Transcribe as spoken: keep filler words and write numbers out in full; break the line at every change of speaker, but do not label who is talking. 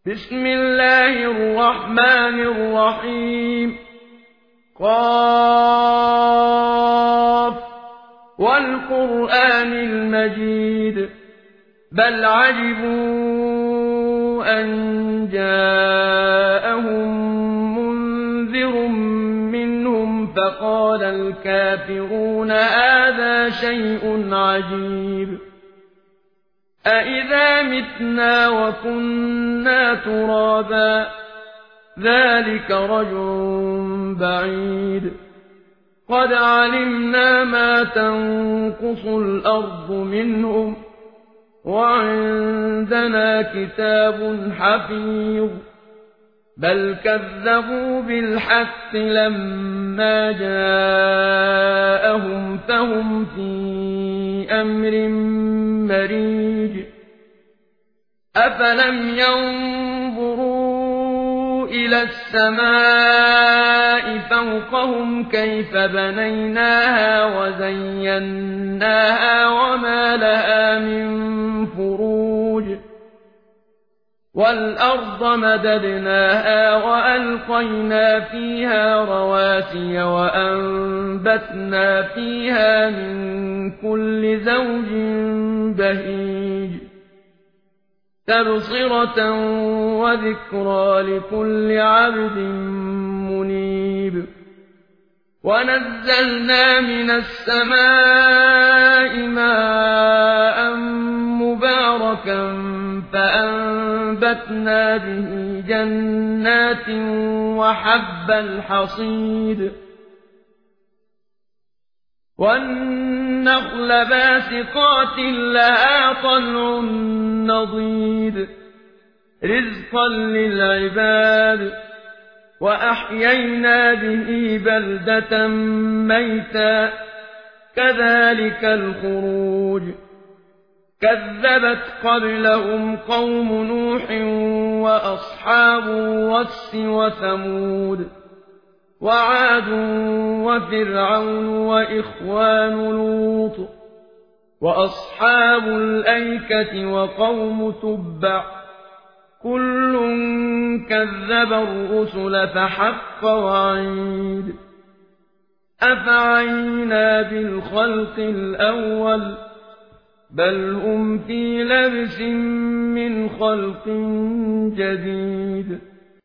بسم الله الرحمن الرحيم. قاف والقرآن المجيد بل عجبوا أن جاءهم منذر منهم فقال الكافرون هذا شيء عجيب أإذا متنا وكنا ترابا ذلك رجع بعيد قد علمنا ما تنقص الأرض منهم وعندنا كتاب حفيظ بل كذبوا بالحق لما جاءهم فهم في أمر مريج أفلم ينظروا إلى السماء فوقهم كيف بنيناها وزيناها وما لها من فروج والأرض مددناها وألقينا فيها رواسي وأنبتنا فيها من كل زوج بهيج تبصرة وذكرى لكل عبد منيب ونزلنا من السماء ماء مباركا فأنبتنا به جنات وحب الحصيد والنخل باسقات لها طلع نضيد رزقا للعباد وأحيينا به بلدة ميتا كذلك الخروج كذبت قبلهم قوم نوح وأصحاب الرس وثمود وعاد وفرعون وإخوان لوط وأصحاب الأيكة وقوم تبع كل كذب الرسل فحق وعيد أفعينا بالخلق الأول بل هم في لبس من خلق جديد